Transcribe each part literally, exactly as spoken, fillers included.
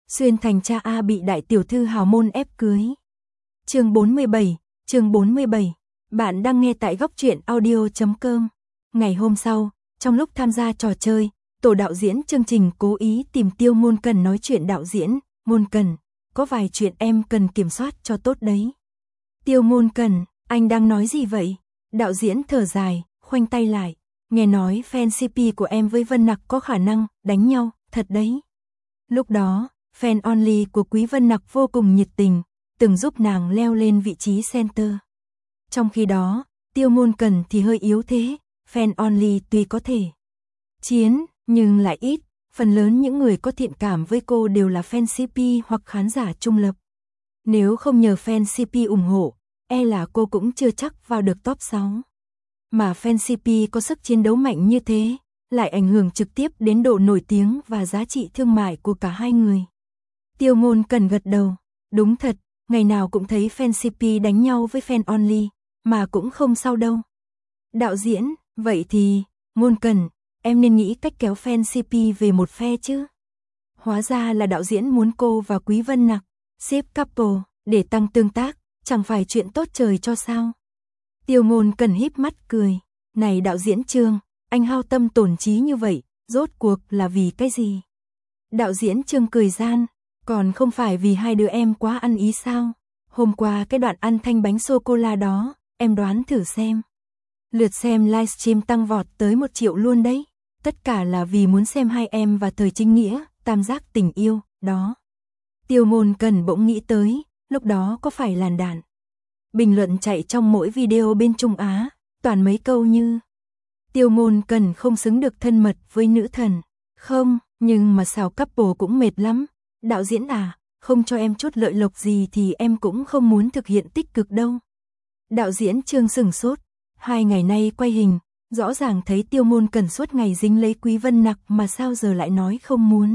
Xuyên thành cha A bị đại tiểu thư hào môn ép cưới. Chương bốn mươi bảy, chương bốn mươi bảy. Bạn đang nghe tại góc truyện audio chấm com. Ngày hôm sau, trong lúc tham gia trò chơi, tổ đạo diễn chương trình cố ý tìm Tiêu Ngôn Cần nói chuyện đạo diễn. Ngôn Cần, có vài chuyện em cần kiểm soát cho tốt đấy. Tiêu Ngôn Cần, anh đang nói gì vậy? Đạo diễn thở dài, khoanh tay lại. Nghe nói fan xê pê của em với Vân Nặc có khả năng đánh nhau, thật đấy. Lúc đó, fan only của Quý Vân Nặc vô cùng nhiệt tình, từng giúp nàng leo lên vị trí center. Trong khi đó, Tiêu Ngôn Cần thì hơi yếu thế, fan only tuy có thể chiến, nhưng lại ít, phần lớn những người có thiện cảm với cô đều là fan xê pê hoặc khán giả trung lập. Nếu không nhờ fan xê pê ủng hộ, e là cô cũng chưa chắc vào được top sáu. Mà fan xê pê có sức chiến đấu mạnh như thế, lại ảnh hưởng trực tiếp đến độ nổi tiếng và giá trị thương mại của cả hai người. Tiêu Ngôn Cần gật đầu, đúng thật, ngày nào cũng thấy fan xê pê đánh nhau với fan only, mà cũng không sao đâu. Đạo diễn, vậy thì, Ngôn Cần, em nên nghĩ cách kéo fan xê pê về một phe chứ. Hóa ra là đạo diễn muốn cô và Quý Vân Nặc xếp couple để tăng tương tác, chẳng phải chuyện tốt trời cho sao. Tiêu Ngôn Cần híp mắt cười, này đạo diễn Trương, anh hao tâm tổn trí như vậy, rốt cuộc là vì cái gì? Đạo diễn Trương cười gian, còn không phải vì hai đứa em quá ăn ý sao? Hôm qua cái đoạn ăn thanh bánh sô-cô-la đó, em đoán thử xem. Lượt xem livestream tăng vọt tới một triệu luôn đấy. Tất cả là vì muốn xem hai em và thời chính nghĩa, tam giác tình yêu, đó. Tiêu Ngôn Cần bỗng nghĩ tới, lúc đó có phải làn đạn. Bình luận chạy trong mỗi video bên Trung Á, toàn mấy câu như Tiêu Ngôn Cần không xứng được thân mật với nữ thần. Không, nhưng mà xào couple cũng mệt lắm. Đạo diễn à, không cho em chút lợi lộc gì thì em cũng không muốn thực hiện tích cực đâu. Đạo diễn Trương sửng sốt, hai ngày nay quay hình, rõ ràng thấy Tiêu Ngôn Cần suốt ngày dính lấy Quý Vân Nặc mà sao giờ lại nói không muốn.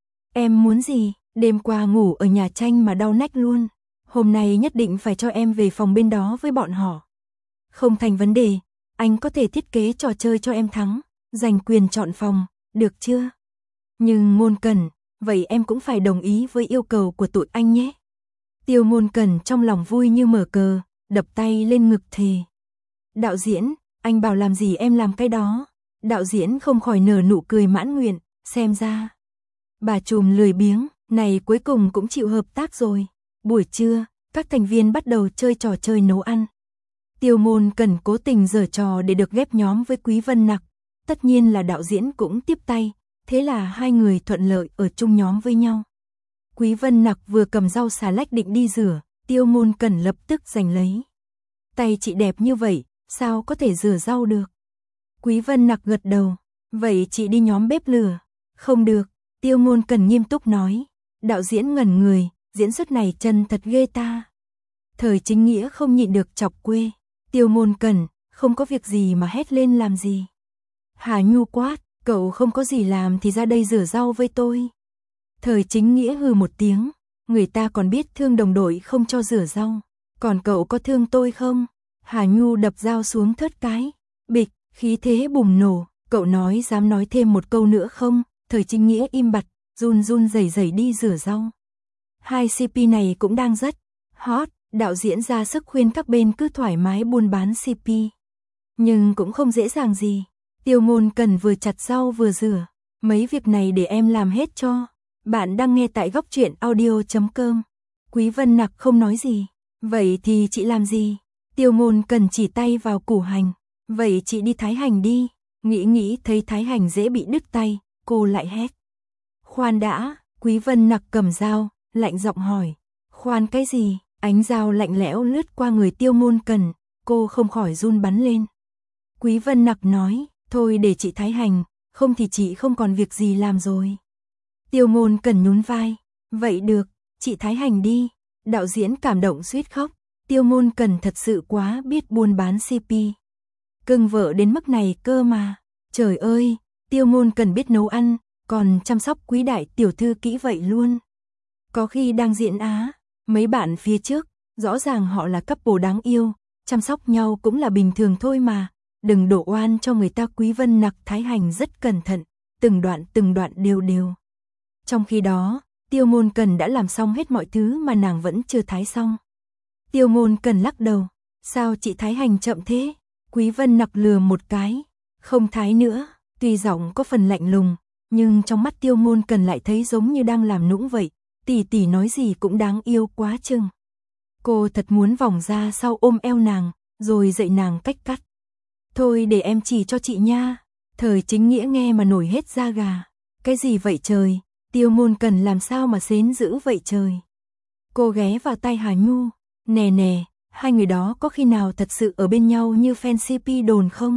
Em muốn gì? Đêm qua ngủ ở nhà tranh mà đau nách luôn. Hôm nay nhất định phải cho em về phòng bên đó với bọn họ. Không thành vấn đề, anh có thể thiết kế trò chơi cho em thắng, giành quyền chọn phòng, được chưa? Nhưng Ngôn Cần, vậy em cũng phải đồng ý với yêu cầu của tụi anh nhé. Tiêu Ngôn Cần trong lòng vui như mở cờ, đập tay lên ngực thề. Đạo diễn, anh bảo làm gì em làm cái đó. Đạo diễn không khỏi nở nụ cười mãn nguyện, xem ra. Bà trùm lười biếng, này cuối cùng cũng chịu hợp tác rồi. Buổi trưa, các thành viên bắt đầu chơi trò chơi nấu ăn. Tiêu Ngôn Cần cố tình giở trò để được ghép nhóm với Quý Vân Nặc. Tất nhiên là đạo diễn cũng tiếp tay, thế là hai người thuận lợi ở chung nhóm với nhau. Quý Vân Nặc vừa cầm rau xà lách định đi rửa, Tiêu Ngôn Cần lập tức giành lấy. Tay chị đẹp như vậy, sao có thể rửa rau được? Quý Vân Nặc gật đầu, vậy chị đi nhóm bếp lửa. Không được, Tiêu Ngôn Cần nghiêm túc nói. Đạo diễn ngẩn người, diễn xuất này chân thật ghê ta. Thời chính nghĩa không nhịn được chọc quê. Tiêu Ngôn Cần, không có việc gì mà hét lên làm gì. Hà Nhu quát, cậu không có gì làm thì ra đây rửa rau với tôi. Thời chính nghĩa hừ một tiếng, người ta còn biết thương đồng đội không cho rửa rau. Còn cậu có thương tôi không? Hà Nhu đập dao xuống thớt cái. Bịch, khí thế bùng nổ, cậu nói dám nói thêm một câu nữa không? Thời chính nghĩa im bặt, run run rẩy rẩy đi rửa rau. Hai xê pê này cũng đang rất hot, đạo diễn ra sức khuyên các bên cứ thoải mái buôn bán xê pê. Nhưng cũng không dễ dàng gì. Tiêu Ngôn Cần vừa chặt rau vừa rửa. Mấy việc này để em làm hết cho. Bạn đang nghe tại góc truyện audio chấm com. Quý Vân Nặc không nói gì. Vậy thì chị làm gì? Tiêu Ngôn Cần chỉ tay vào củ hành. Vậy chị đi thái hành đi. Nghĩ nghĩ thấy thái hành dễ bị đứt tay, cô lại hét. Khoan đã, Quý Vân Nặc cầm dao, lạnh giọng hỏi. Khoan cái gì? Ánh dao lạnh lẽo lướt qua người Tiêu Ngôn Cần, cô không khỏi run bắn lên. Quý Vân Nặc nói, thôi để chị thái hành, không thì chị không còn việc gì làm rồi. Tiêu Ngôn Cần nhún vai, vậy được, chị thái hành đi. Đạo diễn cảm động suýt khóc, Tiêu Ngôn Cần thật sự quá biết buôn bán xê pê. Cưng vợ đến mức này cơ mà, trời ơi, Tiêu Ngôn Cần biết nấu ăn, còn chăm sóc quý đại tiểu thư kỹ vậy luôn. Có khi đang diễn Á, mấy bạn phía trước, rõ ràng họ là couple đáng yêu, chăm sóc nhau cũng là bình thường thôi mà, đừng đổ oan cho người ta. Quý Vân Nặc thái hành rất cẩn thận, từng đoạn từng đoạn đều đều. Trong khi đó, Tiêu Ngôn Cần đã làm xong hết mọi thứ mà nàng vẫn chưa thái xong. Tiêu Ngôn Cần lắc đầu, sao chị thái hành chậm thế? Quý Vân Nặc lừa một cái, không thái nữa, tuy giọng có phần lạnh lùng, nhưng trong mắt Tiêu Ngôn Cần lại thấy giống như đang làm nũng vậy, tỷ tỷ nói gì cũng đáng yêu quá chừng. Cô thật muốn vòng ra sau ôm eo nàng, rồi dạy nàng cách cắt. Thôi để em chỉ cho chị nha. Thời Chính Nghĩa nghe mà nổi hết da gà. Cái gì vậy trời, Tiêu Ngôn Cần làm sao mà xến dữ vậy trời. Cô ghé vào tay Hà Nhu, nè nè, hai người đó có khi nào thật sự ở bên nhau như fan xê pê đồn không?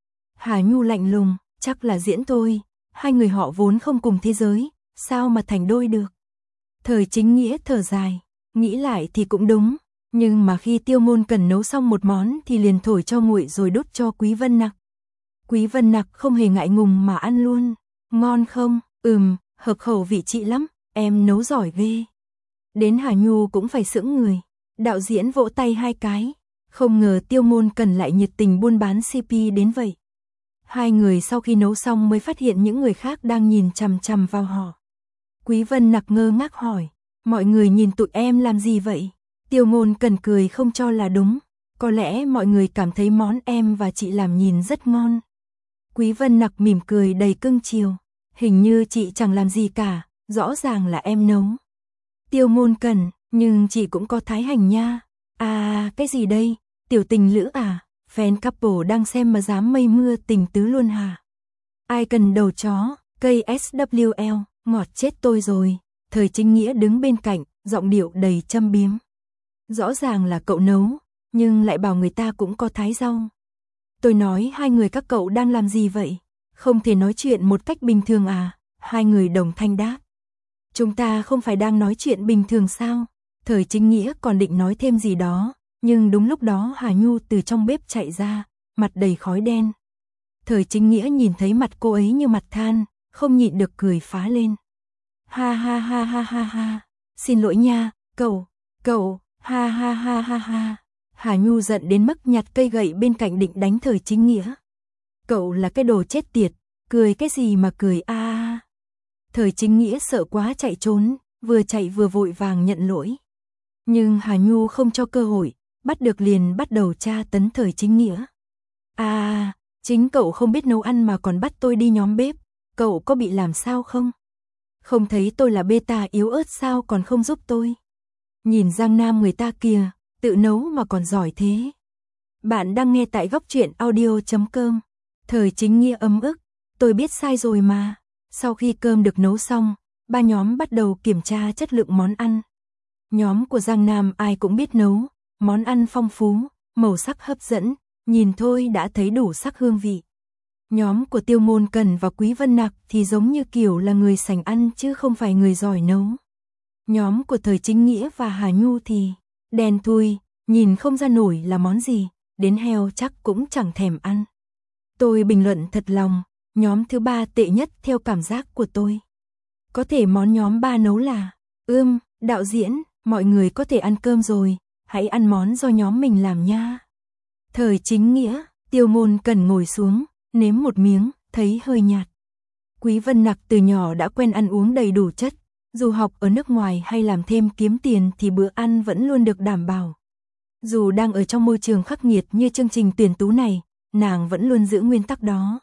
Hà Nhu lạnh lùng, chắc là diễn thôi, hai người họ vốn không cùng thế giới, sao mà thành đôi được. Thời Chính Nghĩa thở dài, nghĩ lại thì cũng đúng, nhưng mà khi Tiêu Ngôn Cần nấu xong một món thì liền thổi cho nguội rồi đút cho Quý Vân Nặc. Quý Vân Nặc không hề ngại ngùng mà ăn luôn, ngon không? Ừm, hợp khẩu vị chị lắm, em nấu giỏi ghê. Đến Hà Nhu cũng phải sững người, đạo diễn vỗ tay hai cái, không ngờ Tiêu Ngôn Cần lại nhiệt tình buôn bán xê pê đến vậy. Hai người sau khi nấu xong mới phát hiện những người khác đang nhìn chằm chằm vào họ. Quý Vân Nặc ngơ ngác hỏi, mọi người nhìn tụi em làm gì vậy? Tiêu Ngôn Cần cười không cho là đúng, có lẽ mọi người cảm thấy món em và chị làm nhìn rất ngon. Quý Vân Nặc mỉm cười đầy cưng chiều, hình như chị chẳng làm gì cả, rõ ràng là em nấu. Tiêu Ngôn Cần, nhưng chị cũng có thái hành nha. À, cái gì đây? Tiểu tình lữ à? Fan couple đang xem mà dám mây mưa tình tứ luôn hả? Ai cần đầu chó, cây ét vê lờ, ngọt chết tôi rồi. Thời Chính Nghĩa đứng bên cạnh, giọng điệu đầy châm biếm. Rõ ràng là cậu nấu, nhưng lại bảo người ta cũng có thái rau. Tôi nói hai người các cậu đang làm gì vậy? Không thể nói chuyện một cách bình thường à? Hai người đồng thanh đáp. Chúng ta không phải đang nói chuyện bình thường sao? Thời Chính Nghĩa còn định nói thêm gì đó, nhưng đúng lúc đó Hà Nhu từ trong bếp chạy ra, mặt đầy khói đen. Thời Chính Nghĩa nhìn thấy mặt cô ấy như mặt than, không nhịn được cười phá lên. Ha ha ha ha ha ha, xin lỗi nha, cậu, cậu, ha ha ha ha ha. Hà Nhu giận đến mức nhặt cây gậy bên cạnh định đánh Thời Chính Nghĩa. Cậu là cái đồ chết tiệt, cười cái gì mà cười a a. Thời Chính Nghĩa sợ quá chạy trốn, vừa chạy vừa vội vàng nhận lỗi. Nhưng Hà Nhu không cho cơ hội, bắt được liền bắt đầu tra tấn Thời Chính Nghĩa. À, chính cậu không biết nấu ăn mà còn bắt tôi đi nhóm bếp, cậu có bị làm sao không? Không thấy tôi là beta yếu ớt sao còn không giúp tôi? Nhìn Giang Nam người ta kìa, tự nấu mà còn giỏi thế. Bạn đang nghe tại góc truyện audio chấm com. Thời Chính Nghĩa ấm ức, tôi biết sai rồi mà. Sau khi cơm được nấu xong, ba nhóm bắt đầu kiểm tra chất lượng món ăn. Nhóm của Giang Nam ai cũng biết nấu, món ăn phong phú, màu sắc hấp dẫn, nhìn thôi đã thấy đủ sắc hương vị. Nhóm của Tiêu Ngôn Cần và Quý Vân Nặc thì giống như kiểu là người sành ăn chứ không phải người giỏi nấu. Nhóm của Thời Chính Nghĩa và Hà Nhu thì đen thui, nhìn không ra nổi là món gì, đến heo chắc cũng chẳng thèm ăn. Tôi bình luận thật lòng, nhóm thứ ba tệ nhất theo cảm giác của tôi. Có thể món nhóm ba nấu là, ưm, đạo diễn, mọi người có thể ăn cơm rồi, hãy ăn món do nhóm mình làm nha. Thời Chính Nghĩa, Tiêu Ngôn Cần ngồi xuống, nếm một miếng, thấy hơi nhạt. Quý Vân Nặc từ nhỏ đã quen ăn uống đầy đủ chất, dù học ở nước ngoài hay làm thêm kiếm tiền thì bữa ăn vẫn luôn được đảm bảo. Dù đang ở trong môi trường khắc nghiệt như chương trình tuyển tú này, nàng vẫn luôn giữ nguyên tắc đó.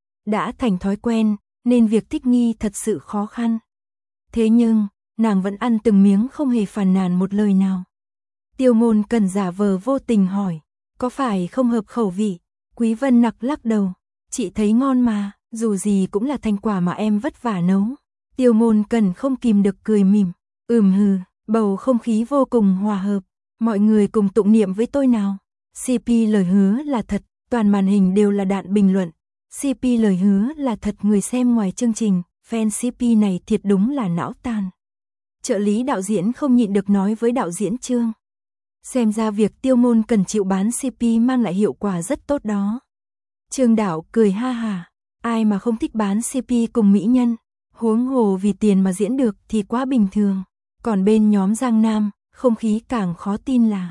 Đã thành thói quen, nên việc thích nghi thật sự khó khăn. Thế nhưng, nàng vẫn ăn từng miếng không hề phàn nàn một lời nào. Tiêu Ngôn Cần giả vờ vô tình hỏi, có phải không hợp khẩu vị? Quý Vân Nặc lắc đầu, chị thấy ngon mà, dù gì cũng là thành quả mà em vất vả nấu. Tiêu Ngôn Cần không kìm được cười mỉm, ừm hừ, bầu không khí vô cùng hòa hợp, mọi người cùng tụng niệm với tôi nào. xê pê lời hứa là thật, toàn màn hình đều là đạn bình luận. xê pê lời hứa là thật, người xem ngoài chương trình, fan xê pê này thiệt đúng là não tàn. Trợ lý đạo diễn không nhịn được nói với đạo diễn Trương. Xem ra việc Tiêu Ngôn Cần chịu bán xê pê mang lại hiệu quả rất tốt đó. Trương Đạo cười ha hà, ai mà không thích bán xê pê cùng mỹ nhân, huống hồ vì tiền mà diễn được thì quá bình thường. Còn bên nhóm Giang Nam, không khí càng khó tin là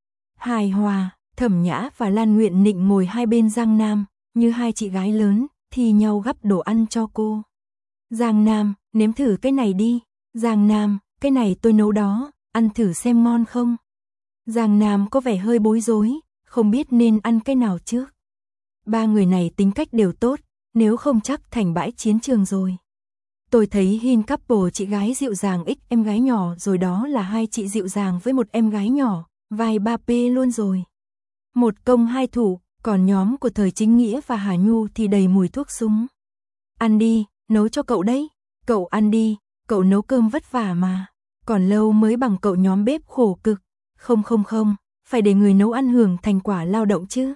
hài hòa. Thẩm Nhã và Lan Nguyện Nịnh ngồi hai bên Giang Nam, như hai chị gái lớn, thi nhau gắp đồ ăn cho cô. Giang Nam, nếm thử cái này đi. Giang Nam, cái này tôi nấu đó, ăn thử xem ngon không? Giang Nam có vẻ hơi bối rối, không biết nên ăn cái nào trước. Ba người này tính cách đều tốt, nếu không chắc thành bãi chiến trường rồi. Tôi thấy Hin couple chị gái dịu dàng x em gái nhỏ rồi đó là hai chị dịu dàng với một em gái nhỏ, vai ba P luôn rồi. Một công hai thủ, còn nhóm của Thời Chính Nghĩa và Hà Nhu thì đầy mùi thuốc súng. Ăn đi, nấu cho cậu đấy, cậu ăn đi, cậu nấu cơm vất vả mà, còn lâu mới bằng cậu nhóm bếp khổ cực. Không không không, phải để người nấu ăn hưởng thành quả lao động chứ.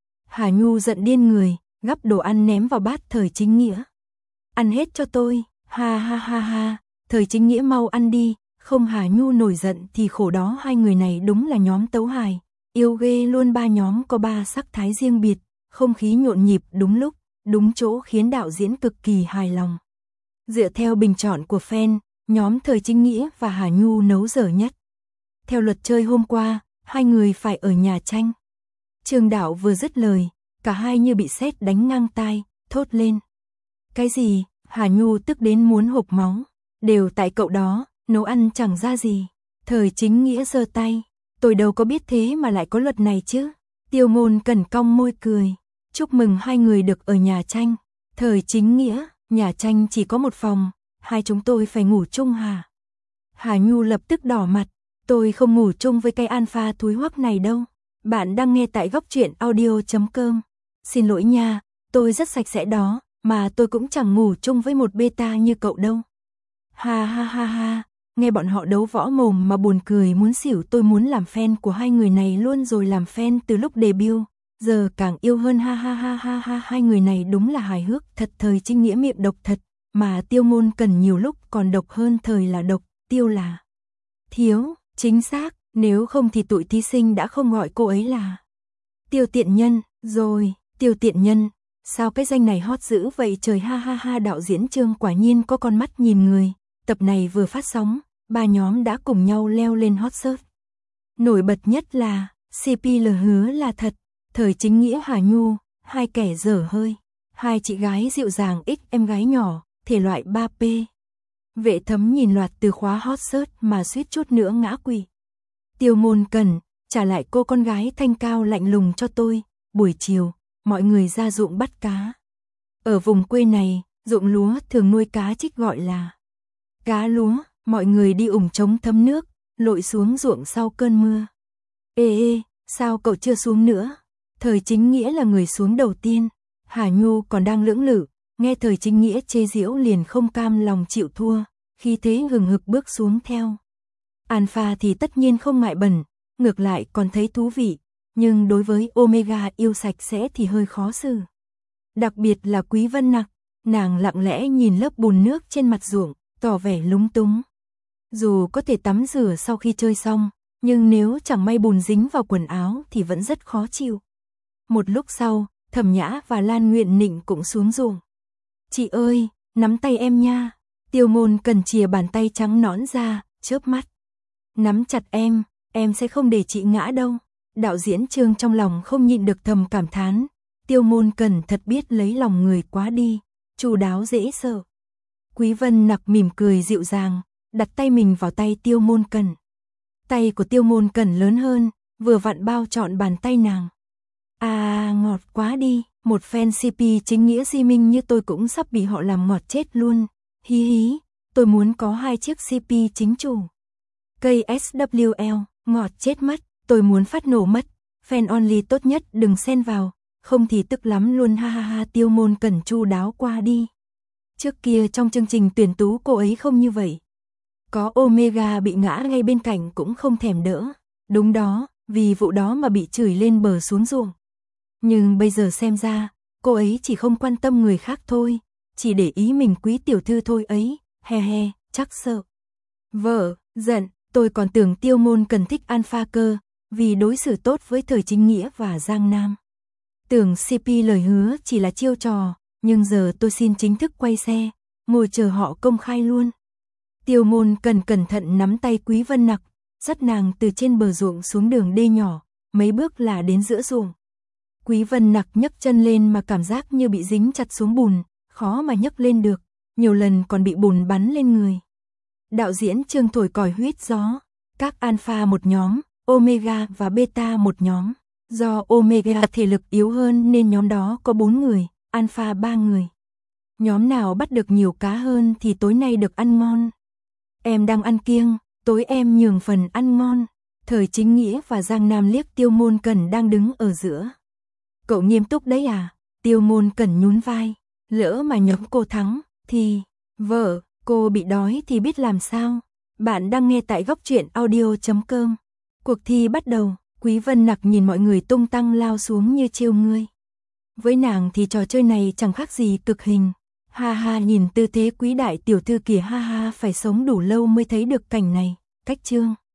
Hà Nhu giận điên người, gắp đồ ăn ném vào bát Thời Chính Nghĩa. Ăn hết cho tôi, ha ha ha ha, Thời Chính Nghĩa mau ăn đi, không Hà Nhu nổi giận thì khổ đó hai người này đúng là nhóm tấu hài, yêu ghê luôn. Ba nhóm có ba sắc thái riêng biệt, không khí nhộn nhịp đúng lúc, đúng chỗ khiến đạo diễn cực kỳ hài lòng. Dựa theo bình chọn của fan, nhóm Thời Chính Nghĩa và Hà Nhu nấu dở nhất. Theo luật chơi hôm qua, hai người phải ở nhà tranh. Trương Đạo vừa dứt lời, cả hai như bị sét đánh ngang tai, thốt lên. Cái gì? Hà Nhu tức đến muốn hộc máu. Đều tại cậu đó, nấu ăn chẳng ra gì. Thời Chính Nghĩa giơ tay. Tôi đâu có biết thế mà lại có luật này chứ. Tiêu Ngôn Cẩn cong môi cười. Chúc mừng hai người được ở nhà tranh. Thời Chính Nghĩa, nhà tranh chỉ có một phòng, hai chúng tôi phải ngủ chung hả? Hà Nhu lập tức đỏ mặt. Tôi không ngủ chung với cái alpha thúi hoắc này đâu. Bạn đang nghe tại góc truyện audio chấm com. Xin lỗi nha, tôi rất sạch sẽ đó, mà tôi cũng chẳng ngủ chung với một beta như cậu đâu. Ha ha ha ha, nghe bọn họ đấu võ mồm mà buồn cười muốn xỉu. Tôi muốn làm fan của hai người này luôn rồi, làm fan từ lúc debut, giờ càng yêu hơn. Ha ha ha ha ha, hai người này đúng là hài hước thật. Thời Chính Nghĩa miệng độc thật, mà Tiêu Ngôn Cẩn nhiều lúc còn độc hơn Thời là độc, Tiêu là thiếu. Chính xác, nếu không thì tụi thí sinh đã không gọi cô ấy là Tiêu tiện nhân, rồi, Tiêu tiện nhân, sao cái danh này hot dữ vậy trời. Ha ha ha, đạo diễn Trương quả nhiên có con mắt nhìn người. Tập này vừa phát sóng, ba nhóm đã cùng nhau leo lên hot search. Nổi bật nhất là, xê pê lờ hứa là thật, Thời Chính Nghĩa Hà Nhu, hai kẻ dở hơi, hai chị gái dịu dàng x em gái nhỏ, thể loại ba P. Vệ Thấm nhìn loạt từ khóa hot search mà suýt chút nữa ngã quỵ. Tiêu Ngôn Cẩn, trả lại cô con gái thanh cao lạnh lùng cho tôi. Buổi chiều, mọi người ra ruộng bắt cá. Ở vùng quê này, ruộng lúa thường nuôi cá trích gọi là cá lúa. Mọi người đi ủng trống thấm nước, lội xuống ruộng sau cơn mưa. Ê ê, sao cậu chưa xuống nữa? Thời Chính Nghĩa là người xuống đầu tiên. Hà Nhu còn đang lưỡng lự, nghe Thời Chính Nghĩa chê giễu liền không cam lòng chịu thua, khi thế hừng hực bước xuống theo. Alpha thì tất nhiên không ngại bẩn, ngược lại còn thấy thú vị, nhưng đối với Omega yêu sạch sẽ thì hơi khó xử. Đặc biệt là Quý Vân Nặc, nàng lặng lẽ nhìn lớp bùn nước trên mặt ruộng, tỏ vẻ lúng túng. Dù có thể tắm rửa sau khi chơi xong, nhưng nếu chẳng may bùn dính vào quần áo thì vẫn rất khó chịu. Một lúc sau, Thẩm Nhã và Lan Nguyện Nịnh cũng xuống ruộng. Chị ơi, nắm tay em nha. Tiêu Ngôn Cẩn chìa bàn tay trắng nõn ra, chớp mắt. Nắm chặt em, em sẽ không để chị ngã đâu. Đạo diễn Trương trong lòng không nhịn được thầm cảm thán. Tiêu Ngôn Cẩn thật biết lấy lòng người quá đi, chu đáo dễ sợ. Quý Vân Nặc mỉm cười dịu dàng, đặt tay mình vào tay Tiêu Ngôn Cẩn. Tay của Tiêu Ngôn Cẩn lớn hơn, vừa vặn bao trọn bàn tay nàng. À ngọt quá đi, một fan xê pê Chính Nghĩa Di Minh như tôi cũng sắp bị họ làm ngọt chết luôn. Hí hí, tôi muốn có hai chiếc xê pê chính chủ. Cây ét vê lờ, ngọt chết mất, tôi muốn phát nổ mất. Fan only tốt nhất đừng xen vào, không thì tức lắm luôn. Ha ha ha, Tiêu Ngôn Cẩn chu đáo qua đi. Trước kia trong chương trình tuyển tú cô ấy không như vậy. Có Omega bị ngã ngay bên cạnh cũng không thèm đỡ. Đúng đó, vì vụ đó mà bị chửi lên bờ xuống ruộng. Nhưng bây giờ xem ra, cô ấy chỉ không quan tâm người khác thôi, chỉ để ý mình quý tiểu thư thôi ấy. He he, chắc sợ. Vợ, giận, tôi còn tưởng Tiêu Ngôn Cẩn thích Alpha cơ, vì đối xử tốt với Thời Chính Nghĩa và Giang Nam. Tưởng xê pê lời hứa chỉ là chiêu trò, nhưng giờ tôi xin chính thức quay xe, ngồi chờ họ công khai luôn. Tiêu Ngôn Cẩn cẩn thận nắm tay Quý Vân Nặc, dắt nàng từ trên bờ ruộng xuống đường đê nhỏ, mấy bước là đến giữa ruộng. Quý Vân Nặc nhấc chân lên mà cảm giác như bị dính chặt xuống bùn, khó mà nhấc lên được, nhiều lần còn bị bùn bắn lên người. đạo diễn Trương thổi còi huýt gió, các alpha một nhóm, omega và beta một nhóm. Do omega thể lực yếu hơn nên nhóm đó có bốn người, alpha ba người. Nhóm nào bắt được nhiều cá hơn thì tối nay được ăn ngon. Em đang ăn kiêng, tối em nhường phần ăn ngon. Thời Chính Nghĩa và Giang Nam liếc Tiêu Ngôn Cẩn đang đứng ở giữa. Cậu nghiêm túc đấy à? Tiêu Ngôn Cẩn nhún vai. Lỡ mà nhóm cô thắng, thì... Vợ, cô bị đói thì biết làm sao? Bạn đang nghe tại góc truyện audio chấm com. Cuộc thi bắt đầu, Quý Vân Nặc nhìn mọi người tung tăng lao xuống như chiêu ngươi. Với nàng thì trò chơi này chẳng khác gì cực hình. Ha ha, nhìn tư thế Quý đại tiểu thư kìa, ha ha, phải sống đủ lâu mới thấy được cảnh này. Cách chương